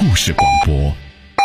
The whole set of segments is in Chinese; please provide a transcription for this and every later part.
故事广播。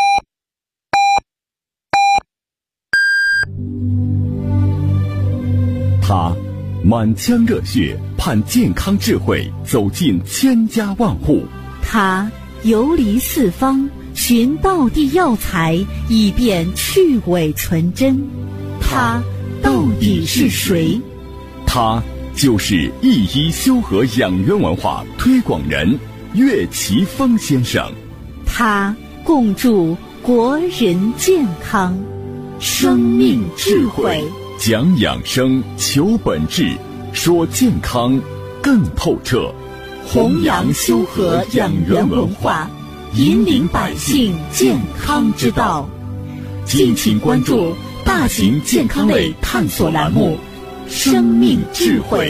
他满腔热血，盼健康智慧走进千家万户。 他游离四方，寻道地药材，以便去伪存真。他到底是谁？ 他就是一一修和养元文化推广人岳奇峰先生。 他共筑国人健康，生命智慧， 讲养生，求本质，说健康更透彻， 弘扬修和养元文化，引领百姓健康之道。敬请关注大型健康类探索栏目《生命智慧》。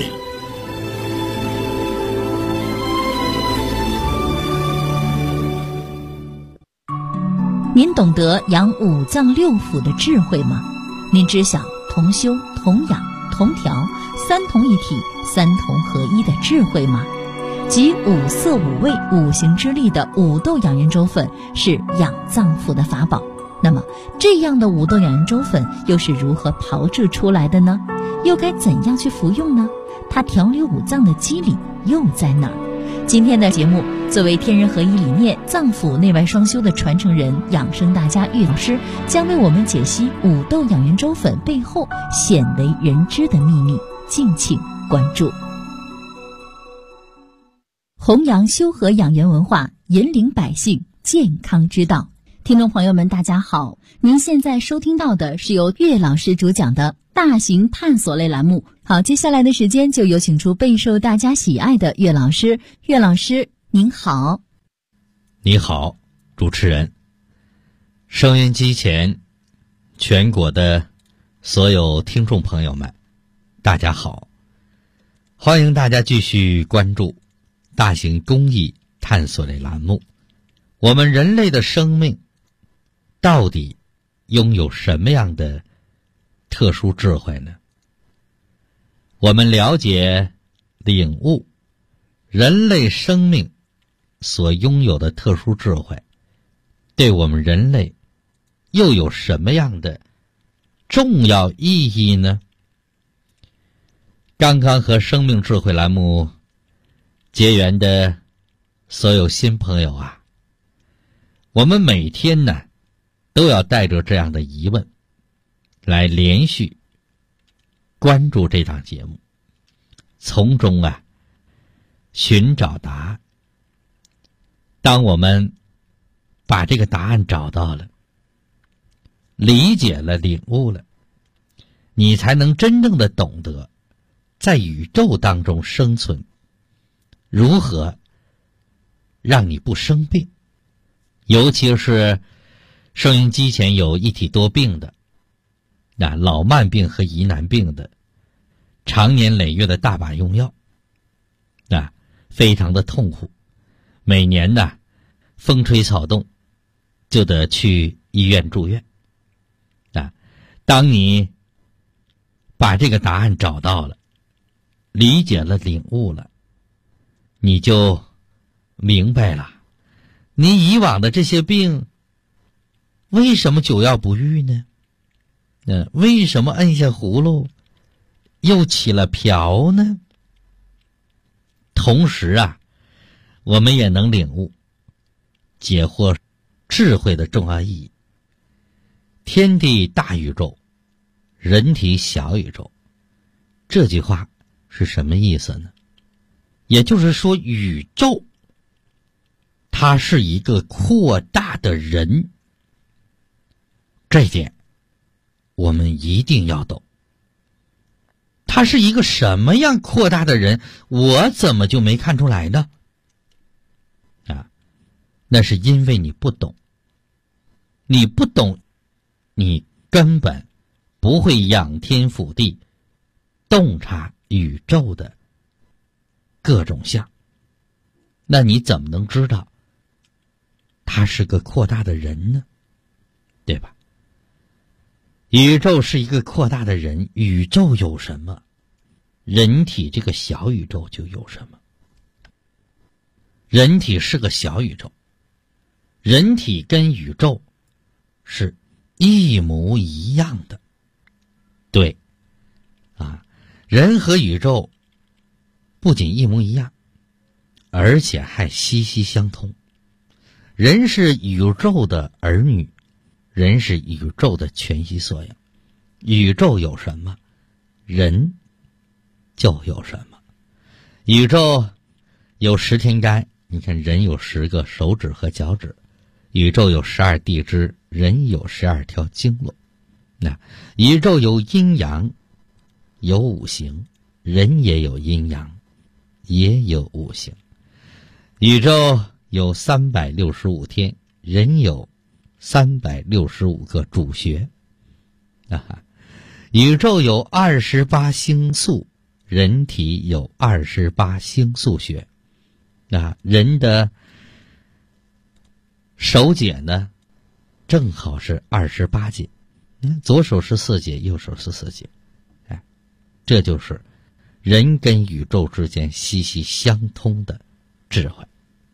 您懂得养五脏六腑的智慧吗？您知晓同修、同养、同调三同一体、三同合一的智慧吗？集五色五味五行之力的五豆养元粥粉是养脏腑的法宝。那么这样的五豆养元粥粉又是如何炮制出来的呢？又该怎样去服用呢？它调理五脏的机理又在哪儿？今天的节目，作为天人合一理念、脏腑内外双修的传承人、养生大家岳老师，将为我们解析五豆养元粥粉背后鲜为人知的秘密，敬请关注。弘扬修和养元文化，引领百姓健康之道。听众朋友们，大家好，您现在收听到的是由岳老师主讲的大型探索类栏目。好，接下来的时间就有请出备受大家喜爱的岳老师。岳老师您好。 你好，主持人。收音机前全国的所有听众朋友们，大家好，欢迎大家继续关注大型公益探索类栏目。我们人类的生命到底拥有什么样的特殊智慧呢？我们了解、领悟人类生命所拥有的特殊智慧，对我们人类又有什么样的重要意义呢？刚刚和生命智慧栏目结缘的所有新朋友啊，我们每天呢都要带着这样的疑问来连续关注这档节目，从中啊寻找答案。当我们把这个答案找到了，理解了、领悟了，你才能真正的懂得在宇宙当中生存，如何让你不生病。尤其是收音机前有一体多病的，老慢病和疑难病的，常年累月的大把用药，非常的痛苦。每年呢，风吹草动就得去医院住院。当你把这个答案找到了，理解了、领悟了，你就明白了，你以往的这些病为什么久药不愈呢？为什么摁下葫芦又起了瓢呢？同时啊，我们也能领悟解惑智慧的重要意义。天地大宇宙，人体小宇宙，这句话是什么意思呢？也就是说，宇宙它是一个扩大的人，这一点我们一定要懂。他是一个什么样扩大的人，我怎么就没看出来呢？那是因为你不懂。你不懂，你根本不会仰天俯地，洞察宇宙的各种相。那你怎么能知道他是个扩大的人呢？对吧？宇宙是一个扩大的人，宇宙有什么，人体这个小宇宙就有什么。人体是个小宇宙， 人体跟宇宙是一模一样的。对，人和宇宙不仅一模一样，而且还息息相通。人是宇宙的儿女，人是宇宙的全息缩影。宇宙有什么，人就有什么。宇宙有10天干，你看人有10个手指和脚趾；宇宙有12地支，人有12条经络。宇宙有阴阳，有五行，人也有阴阳，也有五行。宇宙有365天，人有365个主穴。宇宙有28星宿，人体有28星宿穴。人的手节呢，正好是28节，左手14节，右手14节。这就是人跟宇宙之间息息相通的智慧。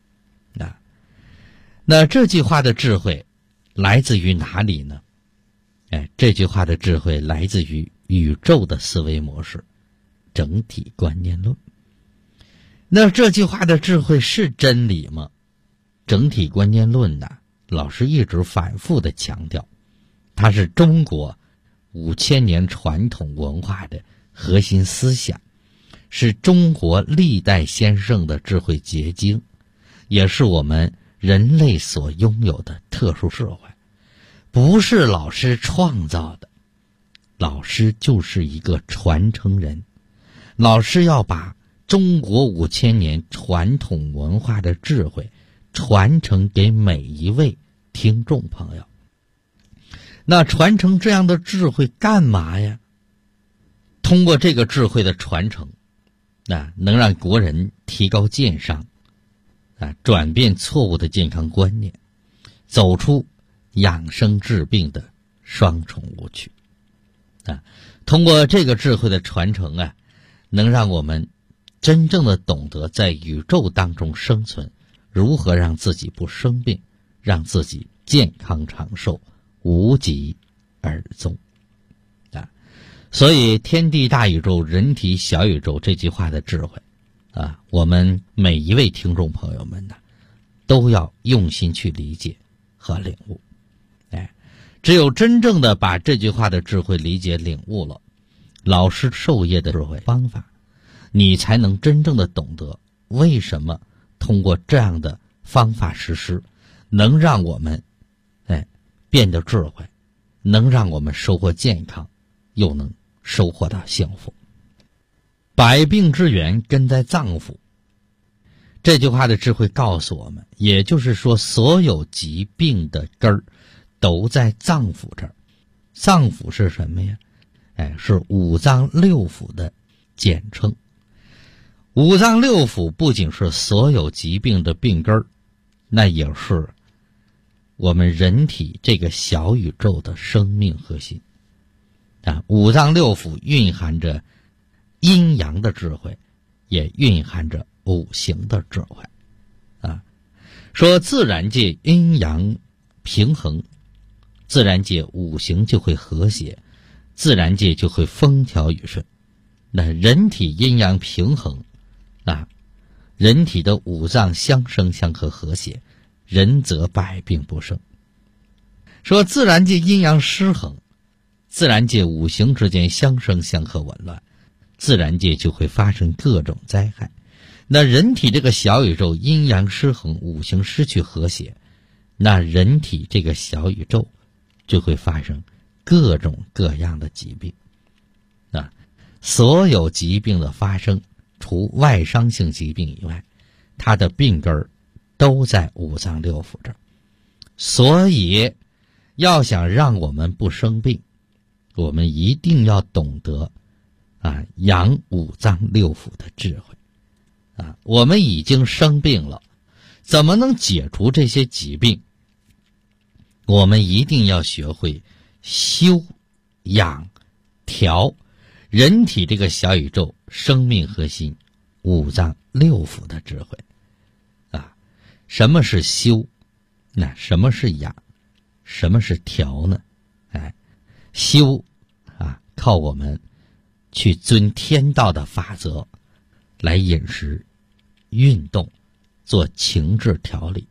那这句话的智慧来自于哪里呢？这句话的智慧来自于宇宙的思维模式，整体观念论。那这句话的智慧是真理吗？整体观念论呢，老师一直反复的强调，它是中国5000年传统文化的核心思想，是中国历代先圣的智慧结晶，也是我们人类所拥有的特殊智慧。不是老师创造的，老师就是一个传承人。老师要把中国5000年传统文化的智慧传承给每一位听众朋友。那传承这样的智慧干嘛呀？通过这个智慧的传承，能让国人提高健商，转变错误的健康观念，走出养生治病的双重误区。通过这个智慧的传承能让我们真正的懂得在宇宙当中生存，如何让自己不生病，让自己健康长寿，无疾而终。所以天地大宇宙，人体小宇宙这句话的智慧我们每一位听众朋友们都要用心去理解和领悟。只有真正的把这句话的智慧理解领悟了，老师授业的智慧方法，你才能真正的懂得为什么通过这样的方法实施，能让我们变得智慧，能让我们收获健康，又能收获到幸福。百病之源根在脏腑，这句话的智慧告诉我们，也就是说所有疾病的根儿都在脏腑这儿。脏腑是什么呀？是五脏六腑的简称。五脏六腑不仅是所有疾病的病根儿，那也是我们人体这个小宇宙的生命核心。五脏六腑蕴含着阴阳的智慧，也蕴含着五行的智慧。说自然界阴阳平衡，自然界五行就会和谐，自然界就会风调雨顺。那人体阴阳平衡，人体的五脏相生相克和谐，人则百病不生。说自然界阴阳失衡，自然界五行之间相生相克紊乱，自然界就会发生各种灾害。那人体这个小宇宙阴阳失衡，五行失去和谐，那人体这个小宇宙就会发生各种各样的疾病。所有疾病的发生，除外伤性疾病以外，它的病根儿都在五脏六腑这儿。所以要想让我们不生病，我们一定要懂得养五脏六腑的智慧。我们已经生病了，怎么能解除这些疾病？我们一定要学会修养调人体这个小宇宙生命核心五脏六腑的智慧。什么是修？ 那什么是养？什么是调呢？修靠我们去遵天道的法则来饮食、运动、做情志调理。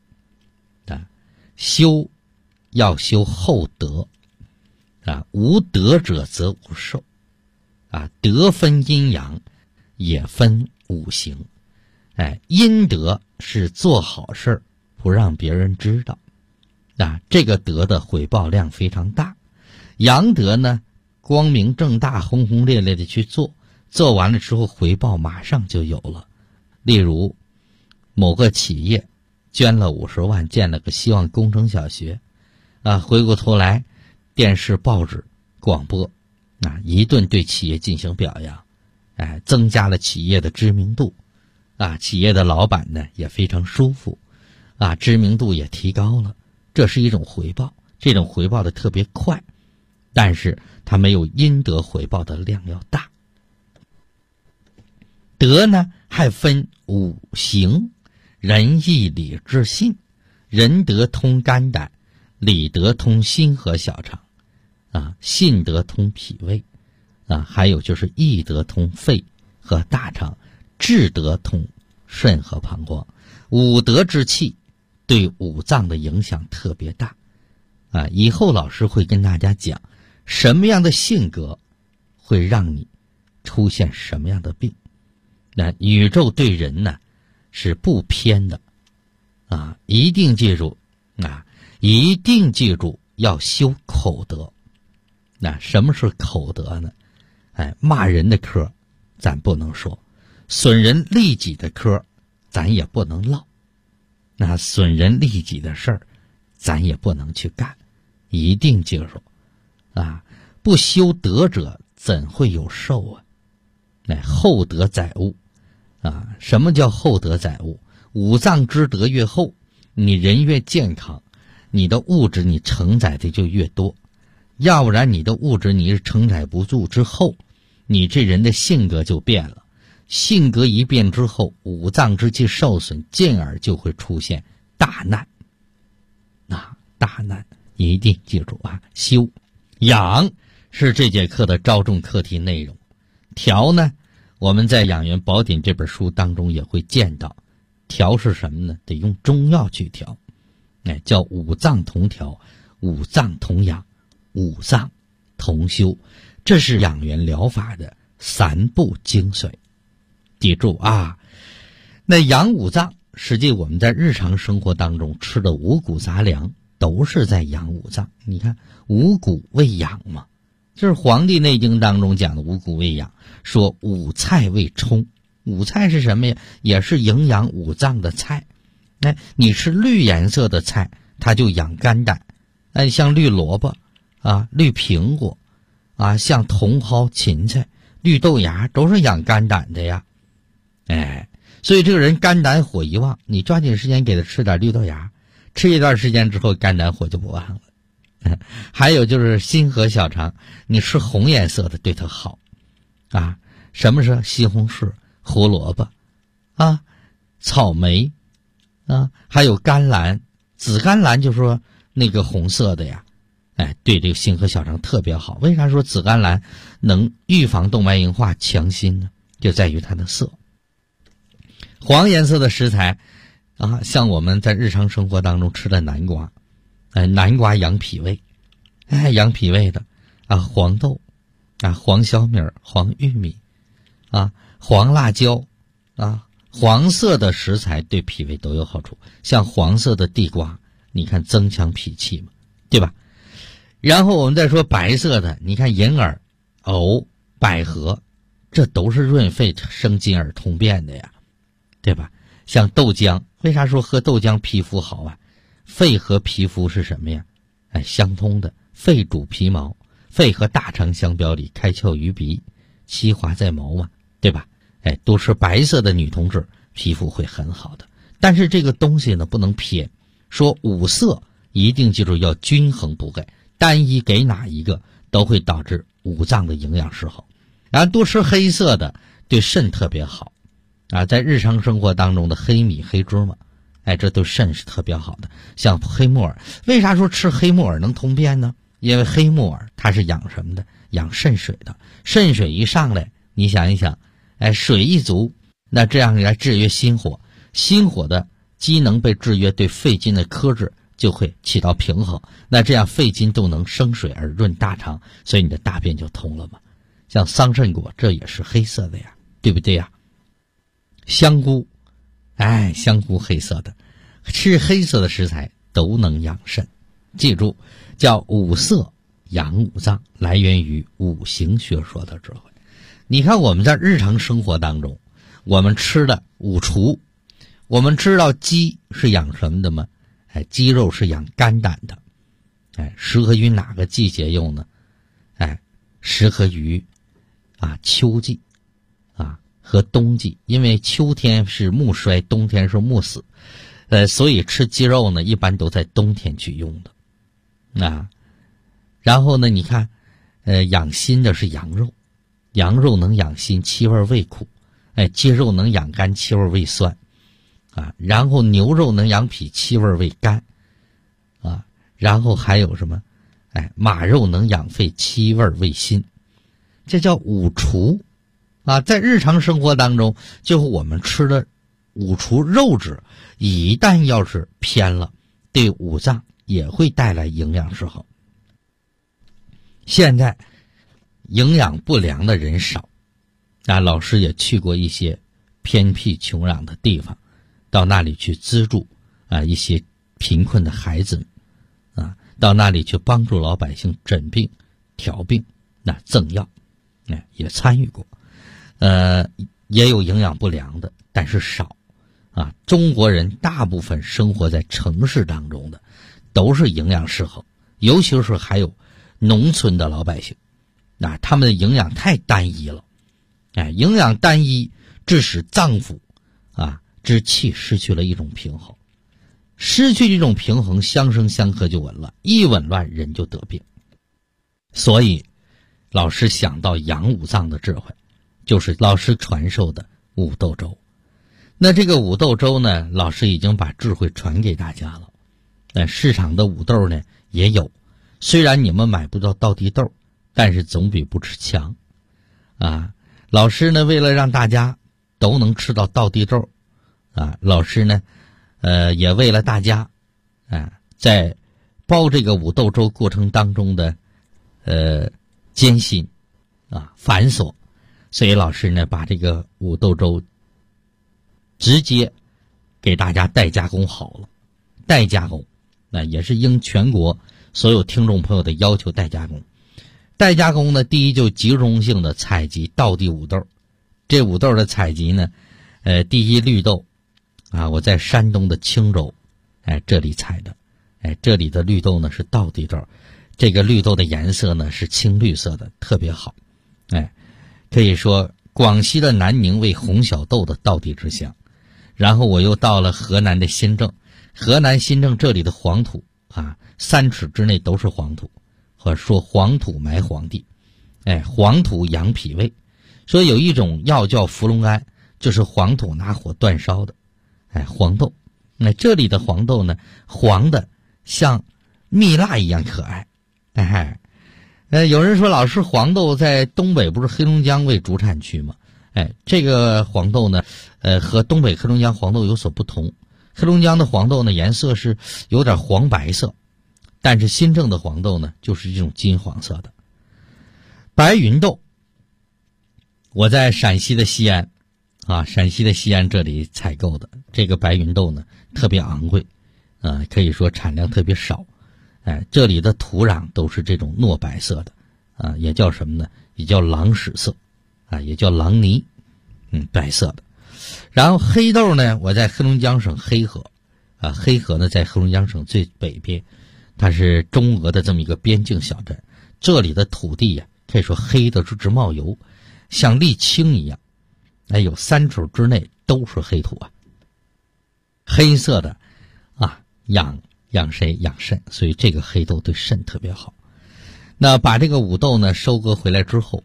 修要修厚德无德者则无寿德分阴阳，也分五行。阴德是做好事不让别人知道这个德的回报量非常大。阳德呢，光明正大、轰轰烈烈的去做，做完了之后回报马上就有了。例如某个企业捐了50万建了个希望工程小学回过头来电视、报纸、广播一顿对企业进行表扬，增加了企业的知名度企业的老板呢也非常舒服知名度也提高了。这是一种回报，这种回报的特别快，但是它没有阴德回报的量要大。德呢还分五行，仁义礼智信。仁德通肝胆，礼德通心和小肠信德通脾胃还有就是义德通肺和大肠，智德通肾和膀胱。五德之气对五脏的影响特别大以后老师会跟大家讲什么样的性格会让你出现什么样的病。宇宙对人呢是不偏的一定记住一定记住要修口德。什么是口德呢？骂人的嗑咱不能说，损人利己的嗑咱也不能唠，损人利己的事儿咱也不能去干。一定记住不修德者怎会有寿厚德载物什么叫厚德载物？五脏之德越厚，你人越健康，你的物质你承载的就越多。要不然你的物质你是承载不住之后，你这人的性格就变了。性格一变之后，五脏之气受损，进而就会出现大难大难一定记住修。养是这节课的着重课题内容。调呢，我们在《养元宝典》这本书当中也会见到。调是什么呢？得用中药去调，叫五脏同调，五脏同养，五脏同修。这是养元疗法的3步精髓。记住那养五脏，实际我们在日常生活当中吃的五谷杂粮都是在养五脏。你看五谷为养嘛，就是《黄帝内经》当中讲的五谷为养，说五菜为充。五菜是什么呀？也是营养五脏的菜。你吃绿颜色的菜，它就养肝胆。像绿萝卜绿苹果像茼蒿、芹菜、绿豆芽都是养肝胆的呀。所以这个人肝胆火一旺，你抓紧时间给他吃点绿豆芽，吃一段时间之后肝胆火就不旺了。还有就是心和小肠，你吃红颜色的对他好什么是西红柿、胡萝卜草莓还有甘蓝。紫甘蓝就是说那个红色的呀，对这个心和小肠特别好。为啥说紫甘蓝能预防动脉硬化、强心呢？就在于它的色。黄颜色的食材像我们在日常生活当中吃的南瓜，南瓜养脾胃，养脾胃的黄豆黄小米、黄玉米黄辣椒黄色的食材对脾胃都有好处。像黄色的地瓜，你看增强脾气嘛，对吧？然后我们再说白色的，你看银耳、藕、百合，这都是润肺生津而通便的呀，对吧？像豆浆，为啥说喝豆浆皮肤好肺和皮肤是什么呀？相通的。肺主皮毛，肺和大肠相表里，开窍于鼻，其华在毛嘛，对吧？都是白色的女同志皮肤会很好的。但是这个东西呢不能偏，说五色一定记住要均衡不给，单一给哪一个都会导致五脏的营养失衡。然后多吃黑色的对肾特别好在日常生活当中的黑米、黑芝麻哎，这对肾是特别好的。像黑木耳，为啥说吃黑木耳能通便呢？因为黑木耳它是养什么的？养肾水的。肾水一上来，你想一想，哎，水一足，那这样来制约心火，心火的机能被制约，对肺经的克制就会起到平衡。那这样肺经都能生水而润大肠，所以你的大便就通了嘛。像桑葚果，这也是黑色的呀，对不对呀？香菇，哎，香菇黑色的，吃黑色的食材都能养肾。记住，叫五色养五脏，来源于五行学说的智慧。你看我们在日常生活当中，我们吃的五畜，我们知道鸡是养什么的吗？哎，鸡肉是养肝胆的。哎，适合于哪个季节用呢？哎，适合于秋季和冬季，因为秋天是木衰，冬天是木死，所以吃鸡肉呢一般都在冬天去用的。然后呢，你看养心的是羊肉，羊肉能养心，气味味苦。哎，鸡肉能养肝，气味味酸。然后牛肉能养脾，气味味甘。然后还有什么？哎，马肉能养肺，气味味辛。这叫五畜。在日常生活当中，就是我们吃的五畜肉质，一旦要是偏了，对五脏也会带来营养失衡。现在营养不良的人少，老师也去过一些偏僻穷壤的地方，到那里去资助一些贫困的孩子们，到那里去帮助老百姓诊病、调病、赠药，也参与过。也有营养不良的，但是少。中国人大部分生活在城市当中的，都是营养失衡，尤其是还有农村的老百姓，他们的营养太单一了。营养单一，致使脏腑之气失去了一种平衡，失去这种平衡，相生相克就紊乱，一紊乱人就得病。所以老师想到养五脏的智慧，就是老师传授的五豆粥。那这个五豆粥呢，老师已经把智慧传给大家了。市场的五豆呢也有，虽然你们买不到道地豆，但是总比不吃强。老师呢为了让大家都能吃到道地豆，老师呢也为了大家在煲这个五豆粥过程当中的艰辛繁琐，所以老师呢把这个五豆粥直接给大家代加工好了。代加工也是应全国所有听众朋友的要求代加工。代加工呢，第一就集中性的采集道地五豆。这五豆的采集呢，第一绿豆我在山东的青州这里采的。这里的绿豆呢是道地豆，这个绿豆的颜色呢是青绿色的，特别好。可以说广西的南宁为红小豆的道地之乡。然后我又到了河南的新郑，河南新郑这里的黄土3尺之内都是黄土，或者说黄土埋黄地。黄土养脾胃，说有一种药叫伏龙胺，就是黄土拿火煅烧的黄豆。那这里的黄豆呢，黄的像蜜蜡一样可爱。有人说老师，黄豆在东北不是黑龙江为主产区吗？这个黄豆呢和东北黑龙江黄豆有所不同。黑龙江的黄豆呢颜色是有点黄白色，但是新郑的黄豆呢就是这种金黄色的。白云豆，我在陕西的西安陕西的西安这里采购的这个白云豆呢特别昂贵可以说产量特别少。这里的土壤都是这种糯白色的也叫什么呢？也叫狼屎色也叫狼泥白色的。然后黑豆呢，我在黑龙江省黑河黑河呢在黑龙江省最北边，它是中俄的这么一个边境小镇。这里的土地可以说黑的直冒油，像沥青一样。有3尺之内都是黑土黑色的养谁？养肾，所以这个黑豆对肾特别好。那把这个五豆呢收割回来之后，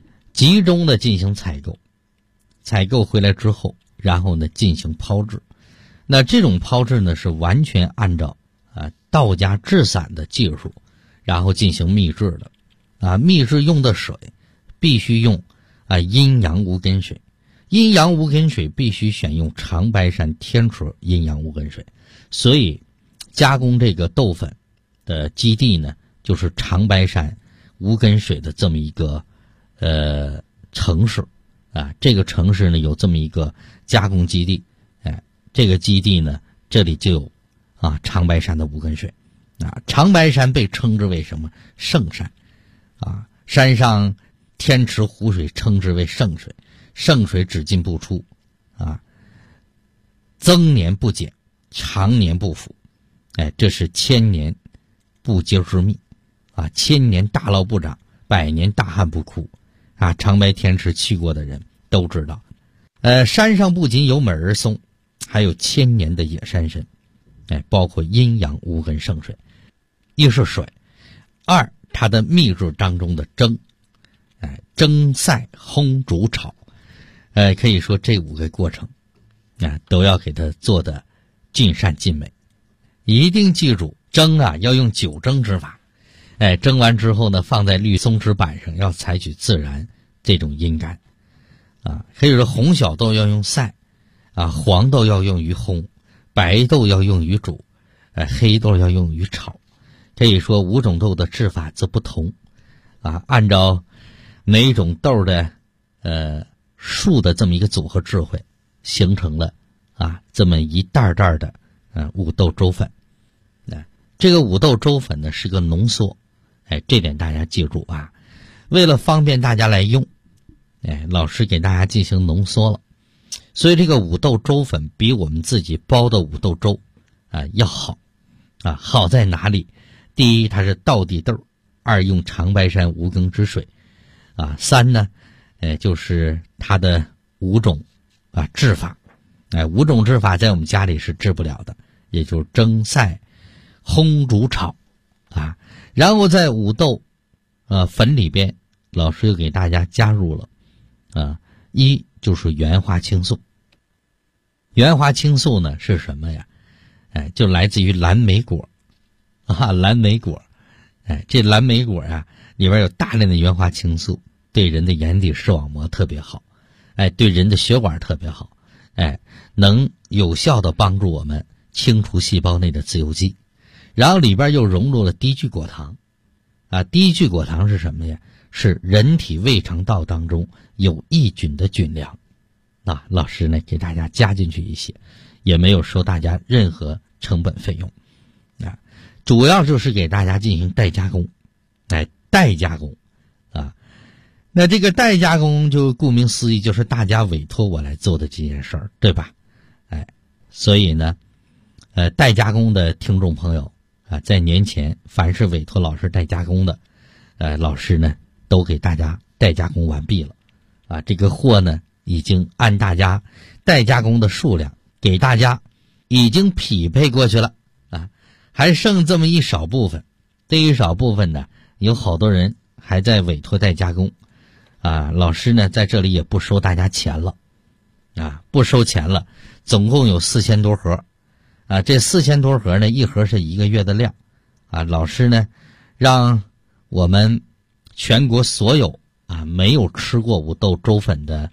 集中的进行采购，采购回来之后，然后呢进行炮制。 那这种炮制呢，是完全按照道家制散的技术，然后进行秘制的。秘制用的水必须用阴阳无根水，阴阳无根水必须选用长白山天池阴阳无根水。所以加工这个豆粉的基地呢，就是长白山无根水的这么一个城市这个城市呢有这么一个加工基地，这个基地呢这里就有长白山的无根水长白山被称之为什么圣山山上天池湖水称之为圣水，圣水只进不出增年不减，常年不腐，这是千年不竭之秘千年大涝不长，百年大旱不枯长白天池去过的人都知道。山上不仅有美人松，还有千年的野山参，包括阴阳无根圣水。一是水，二它的秘制当中的蒸，蒸晒烘煮炒，可以说这5个过程都要给它做的尽善尽美。一定记住蒸要用酒蒸之法，蒸完之后呢，放在绿松纸板上，要采取自然这种阴干可以说红小豆要用晒黄豆要用于烘，白豆要用于煮，黑豆要用于炒。可以说5种豆的制法则不同按照每种豆的数的这么一个组合智慧，形成了这么一袋袋的五豆粥粉。这个五豆粥粉呢是个浓缩，这点大家记住为了方便大家来用，老师给大家进行浓缩了。所以这个五豆粥粉比我们自己包的五豆粥要好好在哪里？第一，它是道地豆；二，用长白山无根之水三呢就是它的5种制法5种制法在我们家里是治不了的，也就是蒸晒烘煮炒然后在五豆粉里边，老师又给大家加入了一就是原花青素。原花青素呢是什么呀？就来自于蓝莓果蓝莓果这蓝莓果里边有大量的原花青素，对人的眼底视网膜特别好对人的血管特别好能有效的帮助我们清除细胞内的自由基。然后里边又融入了低聚果糖低聚果糖是什么呀？是人体胃肠道当中有益菌的菌粮老师呢给大家加进去一些，也没有收大家任何成本费用主要就是给大家进行代加工代加工那这个代加工就顾名思义，就是大家委托我来做的这件事儿，对吧？所以呢代加工的听众朋友在年前凡是委托老师代加工的老师呢都给大家代加工完毕了这个货呢已经按大家代加工的数量给大家已经匹配过去了还剩这么一少部分。这一少部分呢，有好多人还在委托代加工老师呢在这里也不收大家钱了不收钱了。总共有4000多盒这4000多盒呢，一盒是1个月的量老师呢让我们全国所有没有吃过五豆粥粉的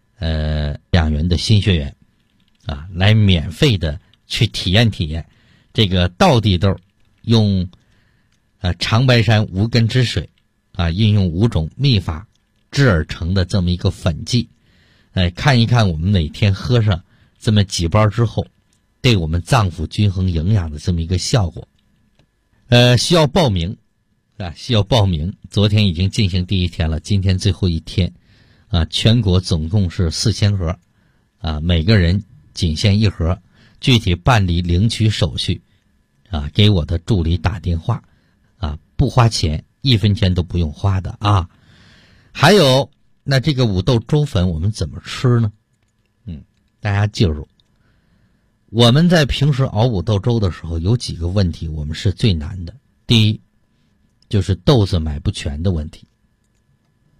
2元的新学员来免费的去体验体验这个道地豆用长白山无根之水运用5种秘法制而成的这么一个粉剂看一看我们哪天喝上这么几包之后对我们脏腑均衡营养的这么一个效果。需要报名需要报名。昨天已经进行第1天了，今天最后1天全国总共是4000盒每个人仅限1盒。具体办理领取手续给我的助理打电话不花钱，1分钱都不用花的还有那这个五豆粥粉我们怎么吃呢？大家记住，我们在平时熬五豆粥的时候有几个问题我们是最难的。第一就是豆子买不全的问题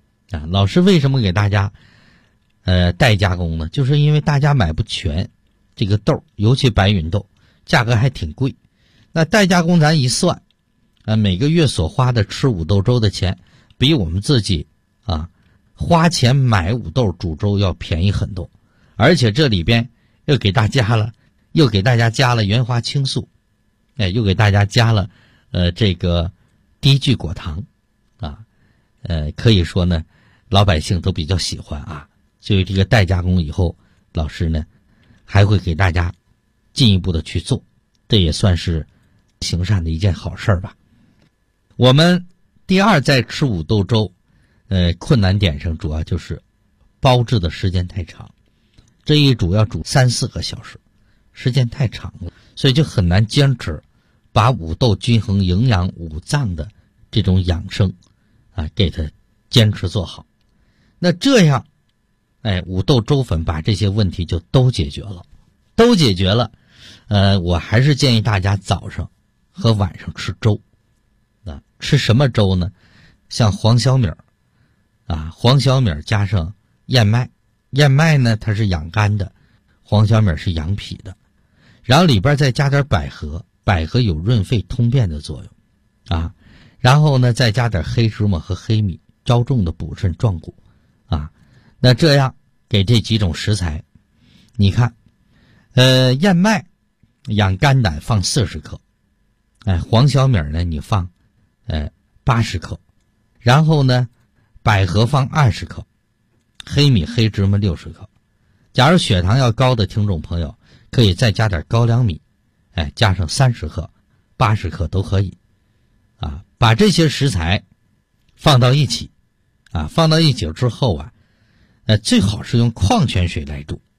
老师为什么给大家代加工呢？就是因为大家买不全这个豆，尤其白芸豆，价格还挺贵。那代加工咱一算，每个月所花的吃五豆粥的钱，比我们自己花钱买五豆煮粥要便宜很多。而且这里边又给大家加了原花青素，又给大家加了这个低聚果糖可以说呢老百姓都比较喜欢啊。所以这个代加工以后，老师呢还会给大家进一步的去做，这也算是行善的一件好事吧。我们第二在吃五豆粥困难点上主要就是煲制的时间太长，这一煮要煮3-4个小时，时间太长了，所以就很难坚持把五豆均衡营养五脏的这种养生给它坚持做好。那这样五豆粥粉把这些问题就都解决了。我还是建议大家早上和晚上吃粥吃什么粥呢？像黄小米黄小米加上燕麦，燕麦呢它是养肝的，黄小米是养脾的，然后里边再加点百合，百合有润肺通便的作用然后呢再加点黑芝麻和黑米，着重的补肾壮骨那这样给这几种食材，你看燕麦养肝胆放40克，黄小米呢你放80克，然后呢百合放20克，黑米黑芝麻60克。假如血糖要高的听众朋友可以再加点高粱米，加上30克80克都可以把这些食材放到一起之后最好是用矿泉水来煮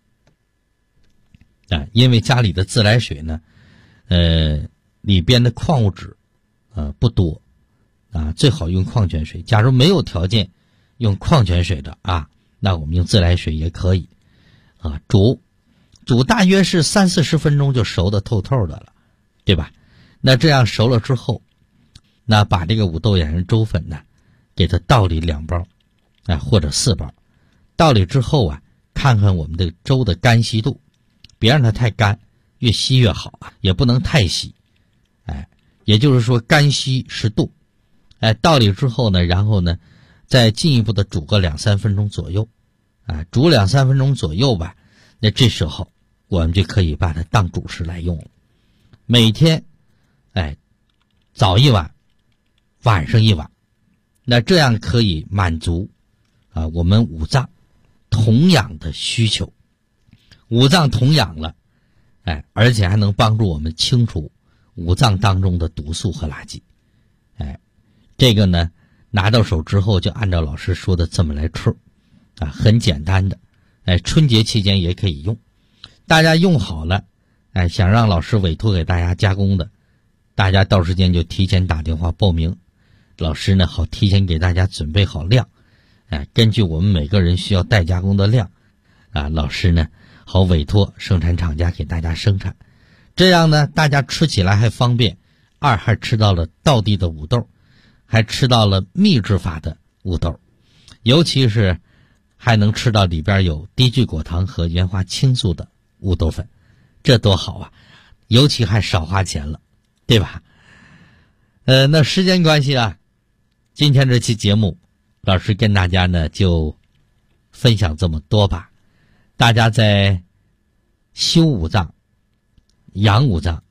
因为家里的自来水呢里边的矿物质不多最好用矿泉水。假如没有条件用矿泉水的那我们用自来水也可以煮大约是30-40分钟就熟的透透的了，对吧？那这样熟了之后，那把这个五豆养生粥粉呢给它倒里2包或者4包，倒里之后看看我们的粥的干稀度，别让它太干，越稀越好也不能太稀也就是说干稀适度倒里之后呢，然后呢再进一步的煮个2-3分钟左右煮2-3分钟左右吧，那这时候我们就可以把它当主食来用了。每天早一碗晚上一碗，那这样可以满足我们五脏同养的需求。五脏同养了而且还能帮助我们清除五脏当中的毒素和垃圾这个呢拿到手之后就按照老师说的这么来吃很简单的春节期间也可以用。大家用好了想让老师委托给大家加工的，大家到时间就提前打电话报名，老师呢好提前给大家准备好量根据我们每个人需要代加工的量老师呢好委托生产厂家给大家生产，这样呢大家吃起来还方便，还吃到了道地的五豆，还吃到了秘制法的五豆，尤其是还能吃到里边有低聚果糖和原花青素的五豆粉，这多好尤其还少花钱了，对吧？那时间关系今天这期节目老师跟大家呢就分享这么多吧。大家在修五脏养五脏